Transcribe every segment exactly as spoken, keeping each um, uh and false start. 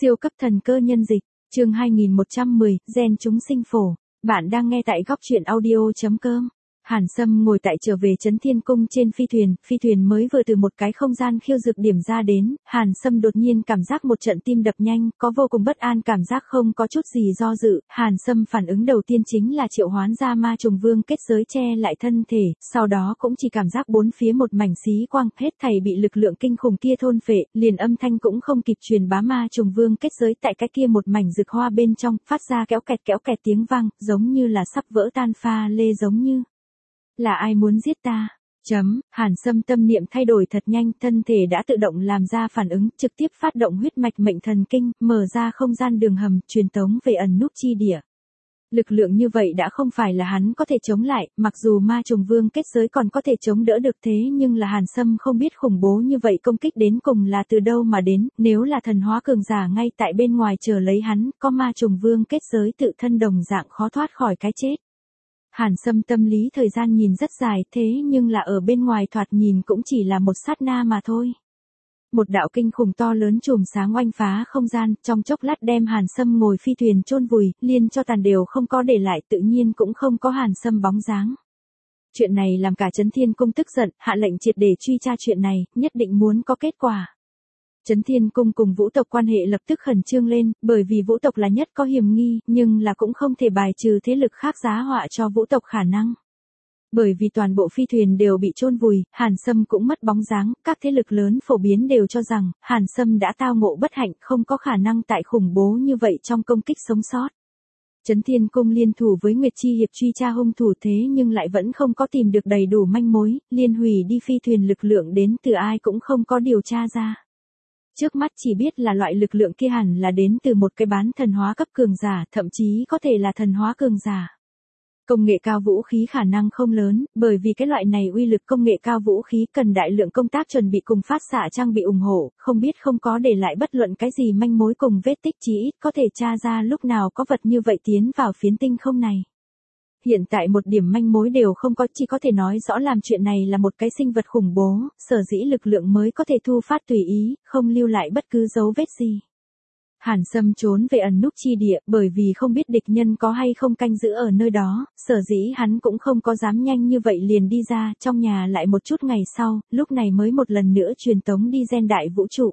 Siêu cấp thần cơ nhân dịch, chương hai nghìn một trăm mười, gen chúng sinh phổ. Bạn đang nghe tại góc truyện audio chấm com. Hàn Sâm ngồi tại trở về Trấn Thiên Cung trên phi thuyền, phi thuyền mới vừa từ một cái không gian khiêu dược điểm ra đến, Hàn Sâm đột nhiên cảm giác một trận tim đập nhanh, có vô cùng bất an cảm giác không có chút gì do dự, Hàn Sâm phản ứng đầu tiên chính là triệu hoán ra ma trùng vương kết giới che lại thân thể, sau đó cũng chỉ cảm giác bốn phía một mảnh xí quang, hết thảy bị lực lượng kinh khủng kia thôn phệ, liền âm thanh cũng không kịp truyền bá ma trùng vương kết giới tại cái kia một mảnh rực hoa bên trong, phát ra kéo kẹt kéo kẹt tiếng vang, giống như là sắp vỡ tan pha lê giống như. Là ai muốn giết ta? Chấm, Hàn Sâm tâm niệm thay đổi thật nhanh, thân thể đã tự động làm ra phản ứng, trực tiếp phát động huyết mạch mệnh thần kinh, mở ra không gian đường hầm, truyền tống về ẩn núp chi địa. Lực lượng như vậy đã không phải là hắn có thể chống lại, mặc dù ma trùng vương kết giới còn có thể chống đỡ được thế nhưng là Hàn Sâm không biết khủng bố như vậy công kích đến cùng là từ đâu mà đến, nếu là thần hóa cường giả ngay tại bên ngoài chờ lấy hắn, có ma trùng vương kết giới tự thân đồng dạng khó thoát khỏi cái chết. Hàn Sâm tâm lý thời gian nhìn rất dài thế nhưng là ở bên ngoài thoạt nhìn cũng chỉ là một sát na mà thôi. Một đạo kinh khủng to lớn chùm sáng oanh phá không gian, trong chốc lát đem Hàn Sâm ngồi phi thuyền chôn vùi, liên cho tàn đều không có để lại, tự nhiên cũng không có Hàn Sâm bóng dáng. Chuyện này làm cả Trấn Thiên Cung tức giận, hạ lệnh triệt để truy tra chuyện này, nhất định muốn có kết quả. Trấn Thiên Cung cùng Vũ tộc quan hệ lập tức khẩn trương lên, bởi vì Vũ tộc là nhất có hiểm nghi, nhưng là cũng không thể bài trừ thế lực khác giá họa cho Vũ tộc khả năng. Bởi vì toàn bộ phi thuyền đều bị chôn vùi, Hàn Sâm cũng mất bóng dáng, các thế lực lớn phổ biến đều cho rằng, Hàn Sâm đã tao ngộ bất hạnh, không có khả năng tại khủng bố như vậy trong công kích sống sót. Trấn Thiên Cung liên thủ với Nguyệt Chi Hiệp truy tra hung thủ thế nhưng lại vẫn không có tìm được đầy đủ manh mối, liên hủy đi phi thuyền lực lượng đến từ ai cũng không có điều tra ra. Trước mắt chỉ biết là loại lực lượng kia hẳn là đến từ một cái bán thần hóa cấp cường giả, thậm chí có thể là thần hóa cường giả. Công nghệ cao vũ khí khả năng không lớn, bởi vì cái loại này uy lực công nghệ cao vũ khí cần đại lượng công tác chuẩn bị cùng phát xạ trang bị ủng hộ, không biết không có để lại bất luận cái gì manh mối cùng vết tích chí ít có thể tra ra lúc nào có vật như vậy tiến vào phiến tinh không này. Hiện tại một điểm manh mối đều không có, chỉ có thể nói rõ làm chuyện này là một cái sinh vật khủng bố, sở dĩ lực lượng mới có thể thu phát tùy ý, không lưu lại bất cứ dấu vết gì. Hàn Sâm trốn về ẩn núp chi địa, bởi vì không biết địch nhân có hay không canh giữ ở nơi đó, sở dĩ hắn cũng không có dám nhanh như vậy liền đi ra, trong nhà lại một chút ngày sau, lúc này mới một lần nữa truyền tống đi gen đại vũ trụ.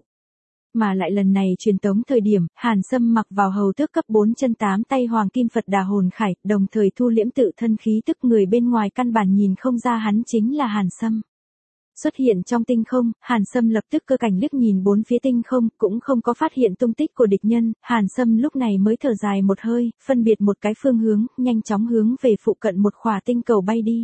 Mà lại lần này truyền tống thời điểm, Hàn Sâm mặc vào hầu tước cấp bốn chân tám tay hoàng kim Phật Đà hồn khải, đồng thời thu liễm tự thân khí tức, người bên ngoài căn bản nhìn không ra hắn chính là Hàn Sâm. Xuất hiện trong tinh không, Hàn Sâm lập tức cơ cảnh liếc nhìn bốn phía tinh không, cũng không có phát hiện tung tích của địch nhân, Hàn Sâm lúc này mới thở dài một hơi, phân biệt một cái phương hướng, nhanh chóng hướng về phụ cận một khỏa tinh cầu bay đi.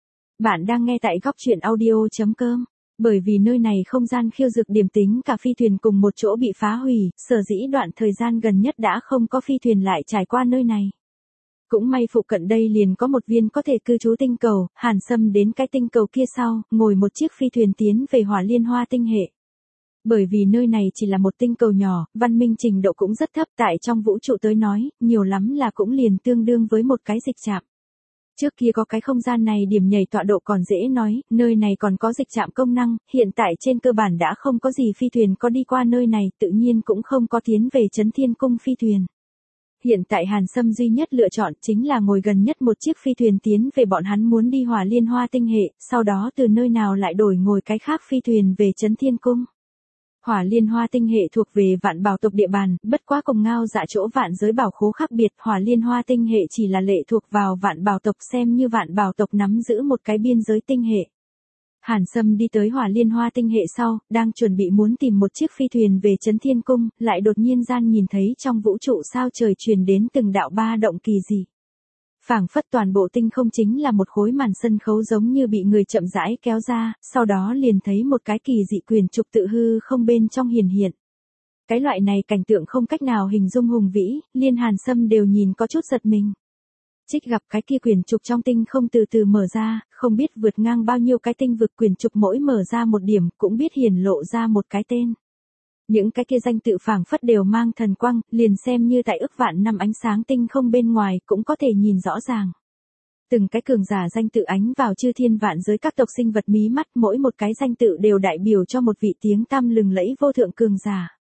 Bạn đang nghe tại góc truyện audio chấm com. Bởi vì nơi này không gian khiêu dược điểm tính cả phi thuyền cùng một chỗ bị phá hủy, sở dĩ đoạn thời gian gần nhất đã không có phi thuyền lại trải qua nơi này. Cũng may phụ cận đây liền có một viên có thể cư trú tinh cầu, Hàn Sâm đến cái tinh cầu kia sau, ngồi một chiếc phi thuyền tiến về Hỏa Liên Hoa tinh hệ. Bởi vì nơi này chỉ là một tinh cầu nhỏ, văn minh trình độ cũng rất thấp, tại trong vũ trụ tới nói, nhiều lắm là cũng liền tương đương với một cái dịch trạm. Trước kia có cái không gian này điểm nhảy tọa độ còn dễ nói, nơi này còn có dịch trạm công năng, hiện tại trên cơ bản đã không có gì phi thuyền có đi qua nơi này, tự nhiên cũng không có tiến về Trấn Thiên Cung phi thuyền. Hiện tại Hàn Sâm duy nhất lựa chọn chính là ngồi gần nhất một chiếc phi thuyền tiến về bọn hắn muốn đi Hỏa Liên Hoa tinh hệ, sau đó từ nơi nào lại đổi ngồi cái khác phi thuyền về Trấn Thiên Cung. Hỏa Liên Hoa tinh hệ thuộc về Vạn Bảo tộc địa bàn, bất quá cùng Ngao Dạ chỗ vạn giới bảo khố khác biệt, Hỏa Liên Hoa tinh hệ chỉ là lệ thuộc vào Vạn Bảo tộc, xem như Vạn Bảo tộc nắm giữ một cái biên giới tinh hệ. Hàn Sâm đi tới Hỏa Liên Hoa tinh hệ sau, đang chuẩn bị muốn tìm một chiếc phi thuyền về Trấn Thiên Cung, lại đột nhiên gian nhìn thấy trong vũ trụ sao trời truyền đến từng đạo ba động kỳ dị. Phảng phất toàn bộ tinh không chính là một khối màn sân khấu giống như bị người chậm rãi kéo ra, sau đó liền thấy một cái kỳ dị quyền trục tự hư không bên trong hiển hiện. Cái loại này cảnh tượng không cách nào hình dung hùng vĩ, liên Hàn Sâm đều nhìn có chút giật mình. Trích gặp cái kia quyền trục trong tinh không từ từ mở ra, không biết vượt ngang bao nhiêu cái tinh vực, quyền trục mỗi mở ra một điểm, cũng biết hiển lộ ra một cái tên. Những cái kia danh tự phảng phất đều mang thần quang, liền xem như tại ức vạn năm ánh sáng tinh không bên ngoài cũng có thể nhìn rõ ràng. Từng cái cường giả danh tự ánh vào chư thiên vạn giới các tộc sinh vật mí mắt, mỗi một cái danh tự đều đại biểu cho một vị tiếng tăm lừng lẫy vô thượng cường giả.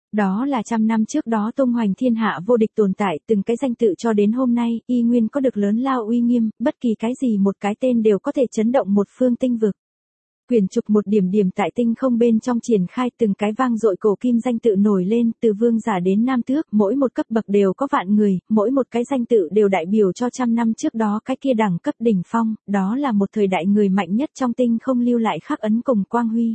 Đó là trăm năm trước đó tung hoành thiên hạ vô địch tồn tại, từng cái danh tự cho đến hôm nay, y nguyên có được lớn lao uy nghiêm, bất kỳ cái gì một cái tên đều có thể chấn động một phương tinh vực. Quyển trục một điểm điểm tại tinh không bên trong triển khai, từng cái vang dội cổ kim danh tự nổi lên, từ vương giả đến nam tước, mỗi một cấp bậc đều có vạn người, mỗi một cái danh tự đều đại biểu cho trăm năm trước đó cái kia đẳng cấp đỉnh phong, đó là một thời đại người mạnh nhất trong tinh không lưu lại khắc ấn cùng quang huy.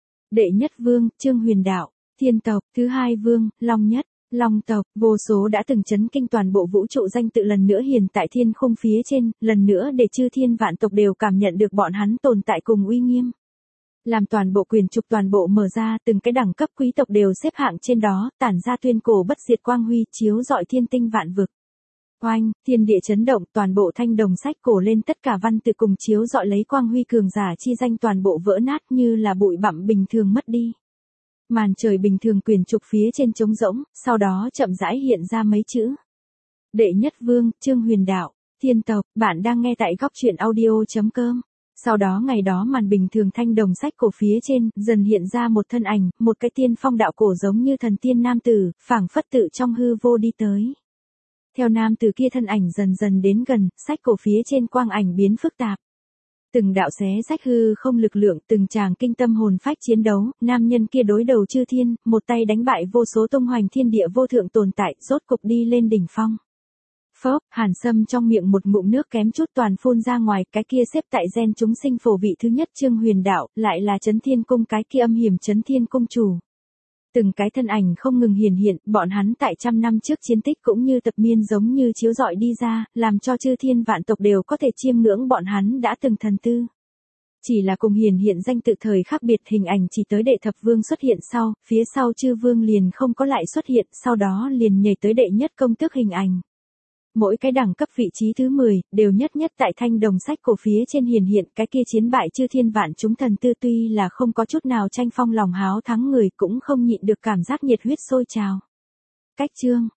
Đệ nhất vương, Trương Huyền Đạo, Thiên tộc, thứ hai vương, Long Nhất. Long tộc, vô số đã từng chấn kinh toàn bộ vũ trụ danh tự lần nữa hiển tại thiên khung phía trên, lần nữa để chư thiên vạn tộc đều cảm nhận được bọn hắn tồn tại cùng uy nghiêm. Làm toàn bộ quyền trục toàn bộ mở ra, từng cái đẳng cấp quý tộc đều xếp hạng trên đó, tản ra tuyên cổ bất diệt quang huy, chiếu rọi thiên tinh vạn vực. Oanh, thiên địa chấn động, toàn bộ thanh đồng sách cổ lên, tất cả văn tự cùng chiếu rọi lấy quang huy cường giả chi danh toàn bộ vỡ nát như là bụi bặm bình thường mất đi. Màn trời bình thường quyền trục phía trên trống rỗng, sau đó chậm rãi hiện ra mấy chữ. Đệ nhất vương, Trương Huyền Đạo, Thiên tộc, bạn đang nghe tại góc truyện audio chấm com. Sau đó ngày đó màn bình thường thanh đồng sách cổ phía trên, dần hiện ra một thân ảnh, một cái tiên phong đạo cổ giống như thần tiên nam tử, phảng phất tự trong hư vô đi tới. Theo nam tử kia thân ảnh dần dần đến gần, sách cổ phía trên quang ảnh biến phức tạp. Từng đạo xé rách hư không lực lượng, từng tràng kinh tâm hồn phách chiến đấu, nam nhân kia đối đầu chư thiên, một tay đánh bại vô số tung hoành thiên địa vô thượng tồn tại, rốt cục đi lên đỉnh phong. Phốc, Hàn Sâm trong miệng một ngụm nước kém chút toàn phun ra ngoài, cái kia xếp tại gen chúng sinh phổ vị thứ nhất Trương Huyền Đạo, lại là Chấn Thiên Cung cái kia âm hiểm Chấn Thiên Cung chủ. Từng cái thân ảnh không ngừng hiển hiện, bọn hắn tại trăm năm trước chiến tích cũng như tập miên giống như chiếu rọi đi ra, làm cho chư thiên vạn tộc đều có thể chiêm ngưỡng bọn hắn đã từng thần tư. Chỉ là cùng hiển hiện danh tự thời khác biệt, hình ảnh chỉ tới đệ thập vương xuất hiện sau, phía sau chư vương liền không có lại xuất hiện, sau đó liền nhảy tới đệ nhất công tước hình ảnh. Mỗi cái đẳng cấp vị trí thứ mười, đều nhất nhất tại thanh đồng sách cổ phía trên hiển hiện, cái kia chiến bại chư thiên vạn chúng thần tư tuy là không có chút nào tranh phong lòng háo thắng người, cũng không nhịn được cảm giác nhiệt huyết sôi trào. Cách chương,